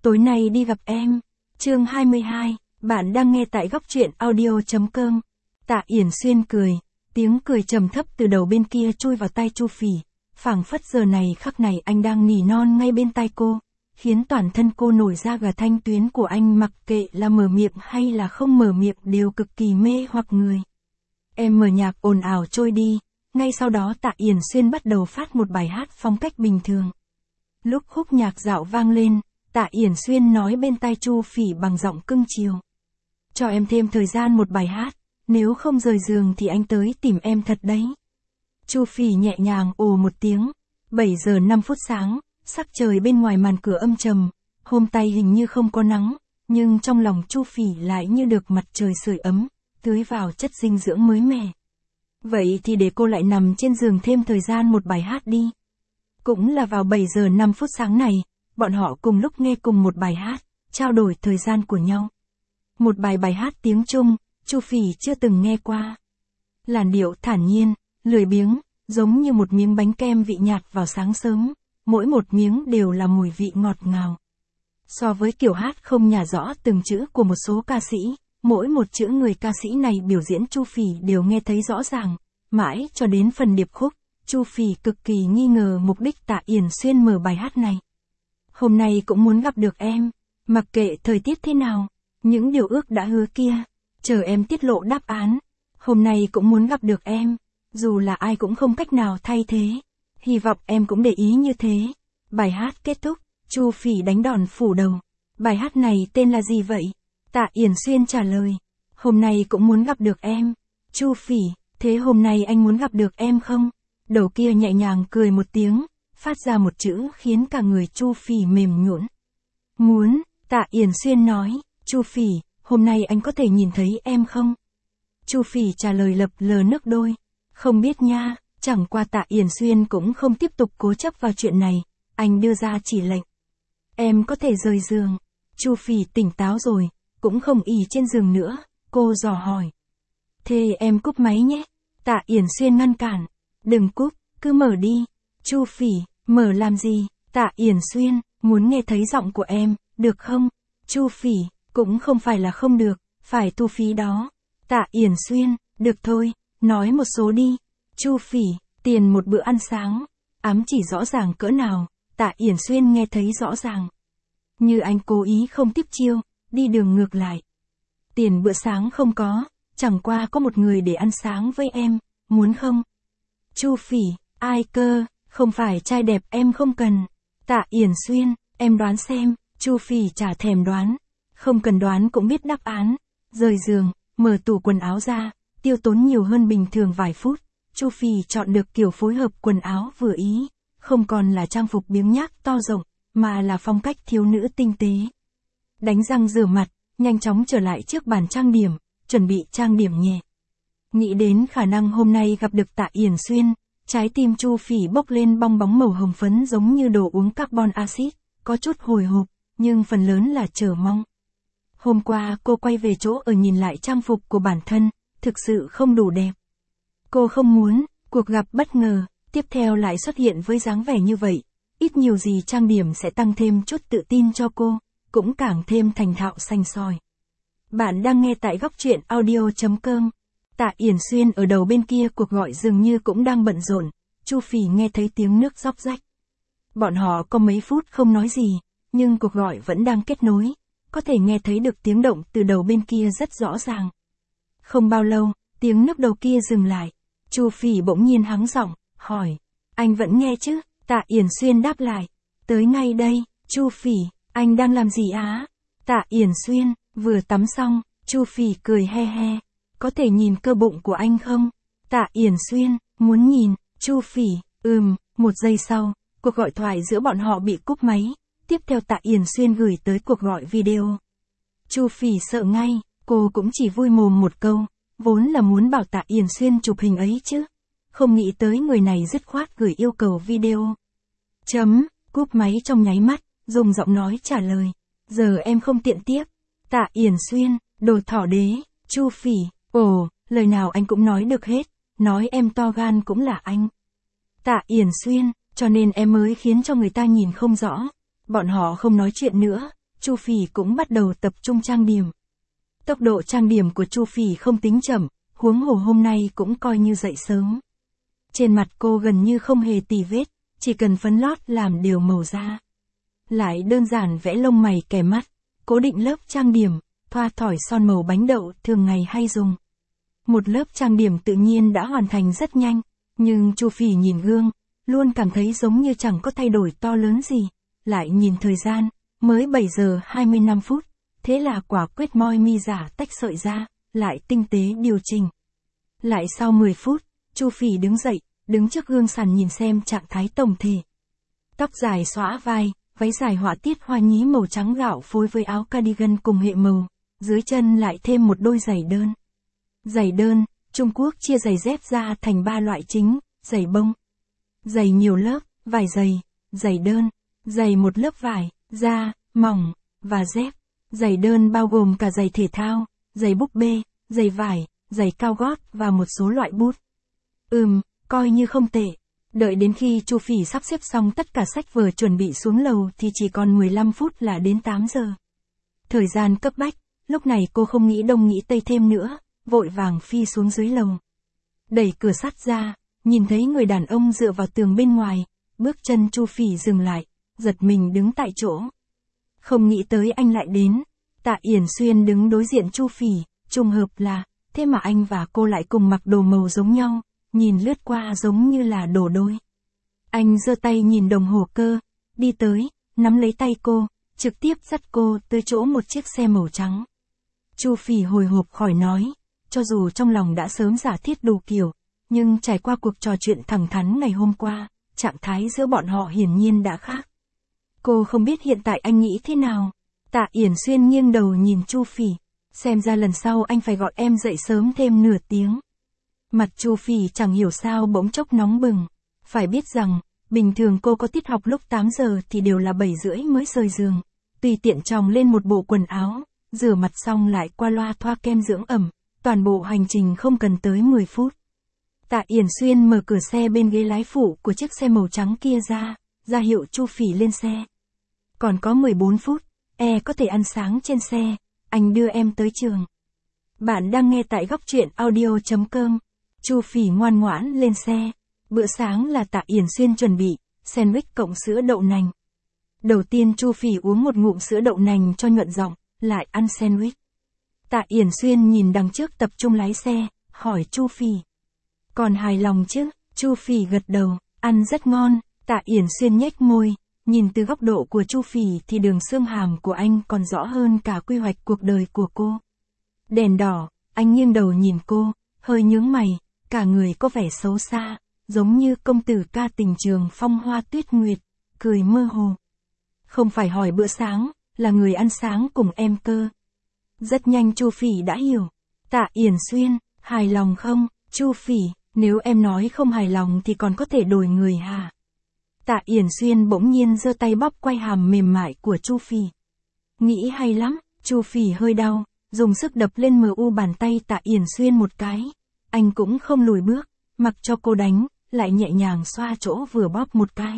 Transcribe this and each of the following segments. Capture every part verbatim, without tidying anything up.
Tối nay đi gặp em. Chương hai mươi hai, bạn đang nghe tại góc truyện audio.com. Tạ Yển Xuyên cười, tiếng cười trầm thấp từ đầu bên kia chui vào tai Chu Phỉ, phảng phất giờ này khắc này anh đang nỉ non ngay bên tai cô, khiến toàn thân cô nổi da gà. Thanh tuyến của anh mặc kệ là mở miệng hay là không mở miệng đều cực kỳ mê hoặc người. Em mở nhạc ồn ào trôi đi, ngay sau đó Tạ Yển Xuyên bắt đầu phát một bài hát phong cách bình thường. Lúc khúc nhạc dạo vang lên, Tạ Yển Xuyên nói bên tai Chu Phỉ bằng giọng cưng chiều. Cho em thêm thời gian một bài hát, nếu không rời giường thì anh tới tìm em thật đấy. Chu Phỉ nhẹ nhàng ồ một tiếng. bảy giờ năm phút sáng, sắc trời bên ngoài màn cửa âm trầm, hôm nay hình như không có nắng, nhưng trong lòng Chu Phỉ lại như được mặt trời sưởi ấm, tưới vào chất dinh dưỡng mới mẻ. Vậy thì để cô lại nằm trên giường thêm thời gian một bài hát đi. Cũng là vào bảy giờ năm phút sáng này, bọn họ cùng lúc nghe cùng một bài hát, trao đổi thời gian của nhau. Một bài bài hát tiếng Trung, Chu Phỉ chưa từng nghe qua. Làn điệu thản nhiên, lười biếng, giống như một miếng bánh kem vị nhạt vào sáng sớm, mỗi một miếng đều là mùi vị ngọt ngào. So với kiểu hát không nhả rõ từng chữ của một số ca sĩ, mỗi một chữ người ca sĩ này biểu diễn Chu Phỉ đều nghe thấy rõ ràng, mãi cho đến phần điệp khúc, Chu Phỉ cực kỳ nghi ngờ mục đích Tạ Yển Xuyên mở bài hát này. Hôm nay cũng muốn gặp được em, mặc kệ thời tiết thế nào, những điều ước đã hứa kia, chờ em tiết lộ đáp án. Hôm nay cũng muốn gặp được em, dù là ai cũng không cách nào thay thế. Hy vọng em cũng để ý như thế. Bài hát kết thúc, Chu Phỉ đánh đòn phủ đầu. Bài hát này tên là gì vậy? Tạ Yển Xuyên trả lời. Hôm nay cũng muốn gặp được em. Chu Phỉ, thế hôm nay anh muốn gặp được em không? Đầu kia nhẹ nhàng cười một tiếng, phát ra một chữ khiến cả người Chu Phỉ mềm nhũn. Muốn, Tạ Yển Xuyên nói. Chu Phỉ, hôm nay anh có thể nhìn thấy em không? Chu Phỉ trả lời lập lờ nước đôi. Không biết nha, chẳng qua Tạ Yển Xuyên cũng không tiếp tục cố chấp vào chuyện này, anh đưa ra chỉ lệnh. Em có thể rời giường. Chu Phỉ tỉnh táo rồi, cũng không ì trên giường nữa, cô dò hỏi. Thế em cúp máy nhé. Tạ Yển Xuyên ngăn cản. Đừng cúp, cứ mở đi. Chu Phỉ, mở làm gì? Tạ Yển Xuyên, muốn nghe thấy giọng của em, được không? Chu Phỉ, cũng không phải là không được, phải thu phí đó. Tạ Yển Xuyên, được thôi, nói một số đi. Chu Phỉ, tiền một bữa ăn sáng. Ám chỉ rõ ràng cỡ nào, Tạ Yển Xuyên nghe thấy rõ ràng. Như anh cố ý không tiếp chiêu, đi đường ngược lại. Tiền bữa sáng không có, chẳng qua có một người để ăn sáng với em, muốn không? Chu Phỉ, ai cơ, không phải trai đẹp em không cần. Tạ Yển Xuyên, em đoán xem. Chu Phỉ chả thèm đoán. Không cần đoán cũng biết đáp án. Rời giường, mở tủ quần áo ra, tiêu tốn nhiều hơn bình thường vài phút. Chu Phỉ chọn được kiểu phối hợp quần áo vừa ý, không còn là trang phục biếng nhác to rộng, mà là phong cách thiếu nữ tinh tế. Đánh răng rửa mặt, nhanh chóng trở lại trước bàn trang điểm, chuẩn bị trang điểm nhẹ. Nghĩ đến khả năng hôm nay gặp được Tạ Yển Xuyên, trái tim Chu Phỉ bốc lên bong bóng màu hồng phấn giống như đồ uống carbon acid, có chút hồi hộp, nhưng phần lớn là chờ mong. Hôm qua cô quay về chỗ ở nhìn lại trang phục của bản thân, thực sự không đủ đẹp. Cô không muốn, cuộc gặp bất ngờ, tiếp theo lại xuất hiện với dáng vẻ như vậy, ít nhiều gì trang điểm sẽ tăng thêm chút tự tin cho cô, cũng càng thêm thành thạo xanh soi. Bạn đang nghe tại góc truyện audio.com. Tạ Yển Xuyên ở đầu bên kia cuộc gọi dường như cũng đang bận rộn, Chu Phỉ nghe thấy tiếng nước róc rách. Bọn họ có mấy phút không nói gì, nhưng cuộc gọi vẫn đang kết nối, có thể nghe thấy được tiếng động từ đầu bên kia rất rõ ràng. Không bao lâu, tiếng nước đầu kia dừng lại, Chu Phỉ bỗng nhiên hắng giọng, hỏi, anh vẫn nghe chứ? Tạ Yển Xuyên đáp lại, tới ngay đây. Chu Phỉ, anh đang làm gì á? Tạ Yển Xuyên, vừa tắm xong. Chu Phỉ cười he he, có thể nhìn cơ bụng của anh không? Tạ Yển Xuyên, muốn nhìn. Chu Phỉ, ừm, một giây sau, cuộc gọi thoại giữa bọn họ bị cúp máy, tiếp theo Tạ Yển Xuyên gửi tới cuộc gọi video. Chu Phỉ sợ ngay, cô cũng chỉ vui mồm một câu, vốn là muốn bảo Tạ Yển Xuyên chụp hình ấy chứ. Không nghĩ tới người này dứt khoát gửi yêu cầu video. Chấm, cúp máy trong nháy mắt, dùng giọng nói trả lời. Giờ em không tiện tiếp. Tạ Yển Xuyên, đồ thỏ đế. Chu Phỉ, ồ, lời nào anh cũng nói được hết, nói em to gan cũng là anh. Tạ Yển Xuyên, cho nên em mới khiến cho người ta nhìn không rõ. Bọn họ không nói chuyện nữa, Chu Phỉ cũng bắt đầu tập trung trang điểm. Tốc độ trang điểm của Chu Phỉ không tính chậm, huống hồ hôm nay cũng coi như dậy sớm. Trên mặt cô gần như không hề tì vết, chỉ cần phấn lót làm điều màu da. Lại đơn giản vẽ lông mày kẻ mắt, cố định lớp trang điểm, thoa thỏi son màu bánh đậu thường ngày hay dùng. Một lớp trang điểm tự nhiên đã hoàn thành rất nhanh, nhưng Chu Phỉ nhìn gương, luôn cảm thấy giống như chẳng có thay đổi to lớn gì. Lại nhìn thời gian, mới bảy giờ hai mươi lăm phút, thế là quả quyết moi mi giả tách sợi ra, lại tinh tế điều chỉnh. Lại sau mười phút, Chu Phỉ đứng dậy, đứng trước gương sàn nhìn xem trạng thái tổng thể. Tóc dài xõa vai, váy dài họa tiết hoa nhí màu trắng gạo phối với áo cardigan cùng hệ màu, dưới chân lại thêm một đôi giày đơn. Giày đơn, Trung Quốc chia giày dép ra thành ba loại chính, giày bông, giày nhiều lớp, vải dày, giày đơn, giày một lớp vải, da, mỏng, và dép. Giày đơn bao gồm cả giày thể thao, giày búp bê, giày vải, giày cao gót và một số loại bút. Ừm, coi như không tệ. Đợi đến khi Chu Phỉ sắp xếp xong tất cả sách vở chuẩn bị xuống lầu thì chỉ còn mười lăm phút là đến tám giờ. Thời gian cấp bách, lúc này cô không nghĩ đông nghĩ tây thêm nữa, vội vàng phi xuống dưới lầu. Đẩy cửa sắt ra, nhìn thấy người đàn ông dựa vào tường bên ngoài, bước chân Chu Phỉ dừng lại, giật mình đứng tại chỗ. Không nghĩ tới anh lại đến. Tạ Yển Xuyên đứng đối diện Chu Phỉ, trùng hợp là, thế mà anh và cô lại cùng mặc đồ màu giống nhau, nhìn lướt qua giống như là đồ đôi. Anh giơ tay nhìn đồng hồ cơ, đi tới, nắm lấy tay cô, trực tiếp dắt cô tới chỗ một chiếc xe màu trắng. Chu Phỉ hồi hộp khỏi nói, cho dù trong lòng đã sớm giả thiết đủ kiểu, nhưng trải qua cuộc trò chuyện thẳng thắn ngày hôm qua, trạng thái giữa bọn họ hiển nhiên đã khác. Cô không biết hiện tại anh nghĩ thế nào. Tạ Yển Xuyên nghiêng đầu nhìn Chu Phỉ, xem ra lần sau anh phải gọi em dậy sớm thêm nửa tiếng. Mặt Chu Phỉ chẳng hiểu sao bỗng chốc nóng bừng. Phải biết rằng, bình thường cô có tiết học lúc tám giờ thì đều là bảy rưỡi mới rời giường. Tùy tiện chòng lên một bộ quần áo, rửa mặt xong lại qua loa thoa kem dưỡng ẩm, toàn bộ hành trình không cần tới mười phút. Tạ Yển Xuyên mở cửa xe bên ghế lái phụ của chiếc xe màu trắng kia ra, ra hiệu Chu Phỉ lên xe. Còn có mười bốn phút, e có thể ăn sáng trên xe, anh đưa em tới trường. Bạn đang nghe tại góc truyện audio chấm com. Chu Phỉ ngoan ngoãn lên xe. Bữa sáng là Tạ Yển Xuyên chuẩn bị, sandwich cộng sữa đậu nành. Đầu tiên Chu Phỉ uống một ngụm sữa đậu nành cho nhuận giọng, lại ăn sandwich. Tạ Yển Xuyên nhìn đằng trước tập trung lái xe, hỏi Chu Phỉ. Còn hài lòng chứ? Chu Phỉ gật đầu, ăn rất ngon. Tạ Yển Xuyên nhếch môi, nhìn từ góc độ của Chu Phỉ thì đường xương hàm của anh còn rõ hơn cả quy hoạch cuộc đời của cô. Đèn đỏ, anh nghiêng đầu nhìn cô, hơi nhướng mày, cả người có vẻ xấu xa, giống như công tử ca tình trường phong hoa tuyết nguyệt, cười mơ hồ. Không phải hỏi bữa sáng, là người ăn sáng cùng em cơ. Rất nhanh Chu Phỉ đã hiểu. Tạ Yển Xuyên, hài lòng không? Chu Phỉ, nếu em nói không hài lòng thì còn có thể đổi người hả? Tạ Yển Xuyên bỗng nhiên giơ tay bóp quai hàm mềm mại của Chu Phỉ. Nghĩ hay lắm. Chu Phỉ hơi đau, dùng sức đập lên mờ u bàn tay Tạ Yển Xuyên một cái. Anh cũng không lùi bước, mặc cho cô đánh, lại nhẹ nhàng xoa chỗ vừa bóp một cái.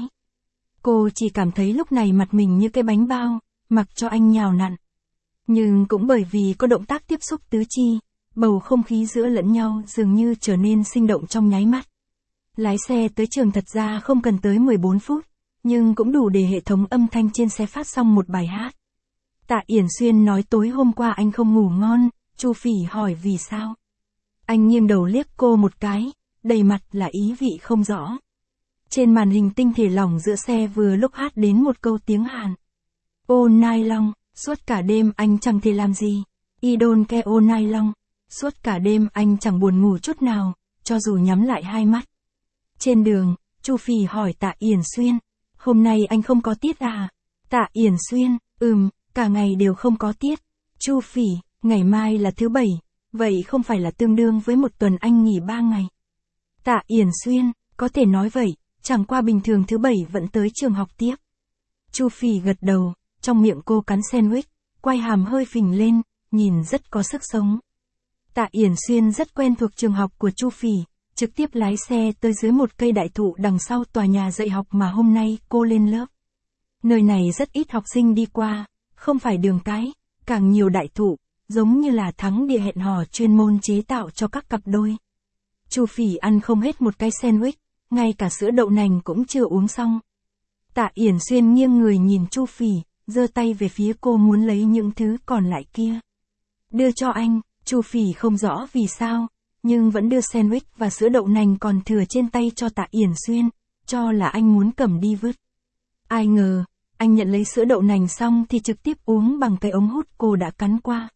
Cô chỉ cảm thấy lúc này mặt mình như cái bánh bao, mặc cho anh nhào nặn. Nhưng cũng bởi vì có động tác tiếp xúc tứ chi, bầu không khí giữa lẫn nhau dường như trở nên sinh động trong nháy mắt. Lái xe tới trường thật ra không cần tới mười bốn phút, nhưng cũng đủ để hệ thống âm thanh trên xe phát xong một bài hát. Tạ Yển Xuyên nói tối hôm qua anh không ngủ ngon, Chu Phỉ hỏi vì sao. Anh nghiêng đầu liếc cô một cái, đầy mặt là ý vị không rõ. Trên màn hình tinh thể lỏng giữa xe vừa lúc hát đến một câu tiếng Hàn. All night long, suốt cả đêm anh chẳng thể làm gì. I don't care all night long, suốt cả đêm anh chẳng buồn ngủ chút nào, cho dù nhắm lại hai mắt. Trên đường, Chu Phỉ hỏi Tạ Yển Xuyên, hôm nay anh không có tiết à? Tạ Yển Xuyên, ừm, cả ngày đều không có tiết. Chu Phỉ, ngày mai là thứ bảy, vậy không phải là tương đương với một tuần anh nghỉ ba ngày. Tạ Yển Xuyên, có thể nói vậy, chẳng qua bình thường thứ bảy vẫn tới trường học tiếp. Chu Phỉ gật đầu, trong miệng cô cắn sandwich, quai hàm hơi phình lên, nhìn rất có sức sống. Tạ Yển Xuyên rất quen thuộc trường học của Chu Phỉ, trực tiếp lái xe tới dưới một cây đại thụ đằng sau tòa nhà dạy học mà hôm nay cô lên lớp. Nơi này rất ít học sinh đi qua, không phải đường cái, càng nhiều đại thụ, giống như là thắng địa hẹn hò chuyên môn chế tạo cho các cặp đôi. Chu Phỉ ăn không hết một cái sandwich, ngay cả sữa đậu nành cũng chưa uống xong. Tạ Yển Xuyên nghiêng người nhìn Chu Phỉ, giơ tay về phía cô muốn lấy những thứ còn lại kia. Đưa cho anh, Chu Phỉ không rõ vì sao, nhưng vẫn đưa sandwich và sữa đậu nành còn thừa trên tay cho Tạ Yển Xuyên, cho là anh muốn cầm đi vứt. Ai ngờ, anh nhận lấy sữa đậu nành xong thì trực tiếp uống bằng cái ống hút cô đã cắn qua.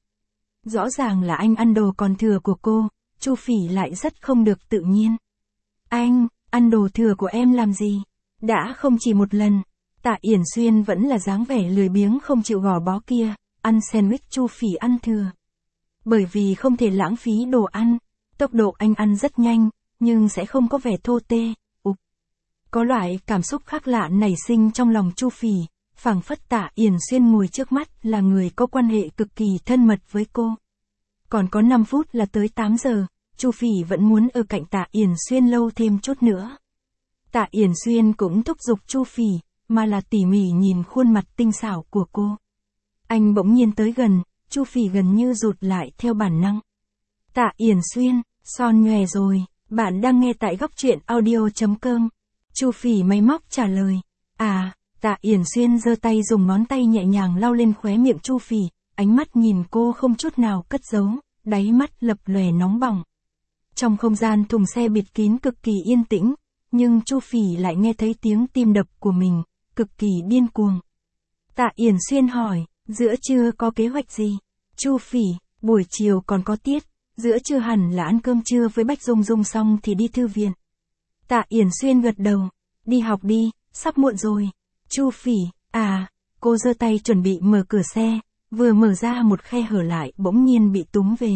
Rõ ràng là anh ăn đồ còn thừa của cô, Chu Phỉ lại rất không được tự nhiên. Anh, ăn đồ thừa của em làm gì? Đã không chỉ một lần, Tạ Yển Xuyên vẫn là dáng vẻ lười biếng không chịu gò bó kia, ăn sandwich Chu Phỉ ăn thừa. Bởi vì không thể lãng phí đồ ăn, tốc độ anh ăn rất nhanh, nhưng sẽ không có vẻ thô tê. Ục. Có loại cảm xúc khác lạ nảy sinh trong lòng Chu Phỉ, phảng phất Tạ Yển Xuyên ngồi trước mắt là người có quan hệ cực kỳ thân mật với cô. Còn có năm phút là tới tám giờ, Chu Phỉ vẫn muốn ở cạnh Tạ Yển Xuyên lâu thêm chút nữa. Tạ Yển Xuyên cũng thúc giục Chu Phỉ, mà là tỉ mỉ nhìn khuôn mặt tinh xảo của cô. Anh bỗng nhiên tới gần, Chu Phỉ gần như rụt lại theo bản năng. Tạ Yển Xuyên, son nhòe rồi, bạn đang nghe tại góc truyện audio chấm com. Chu Phỉ máy móc trả lời. À, Tạ Yển Xuyên giơ tay dùng ngón tay nhẹ nhàng lau lên khóe miệng Chu Phỉ, ánh mắt nhìn cô không chút nào cất giấu, đáy mắt lập lòe nóng bỏng. Trong không gian thùng xe bịt kín cực kỳ yên tĩnh, nhưng Chu Phỉ lại nghe thấy tiếng tim đập của mình, cực kỳ điên cuồng. Tạ Yển Xuyên hỏi, giữa trưa có kế hoạch gì? Chu Phỉ, buổi chiều còn có tiết, giữa trưa hẳn là ăn cơm trưa với Bách Dung Dung xong thì đi thư viện. Tạ Yển Xuyên gật đầu, đi học đi, sắp muộn rồi. Chu Phỉ, à, cô giơ tay chuẩn bị mở cửa xe, vừa mở ra một khe hở lại bỗng nhiên bị túm về.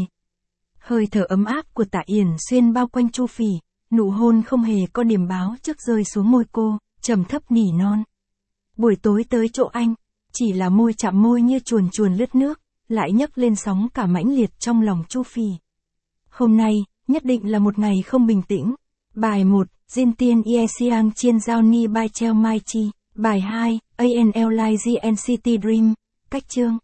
Hơi thở ấm áp của Tạ Yển Xuyên bao quanh Chu Phỉ, nụ hôn không hề có điểm báo trước rơi xuống môi cô, trầm thấp nỉ non. Buổi tối tới chỗ anh, chỉ là môi chạm môi như chuồn chuồn lướt nước, lại nhấc lên sóng cả mãnh liệt trong lòng Chu Phỉ. Hôm nay, nhất định là một ngày không bình tĩnh. Bài một, Jin Tiên Ye Siang Chien Giao Ni Bai Cheo Mai Chi. Bài hai, A N L Like G N C T Dream. Cách chương.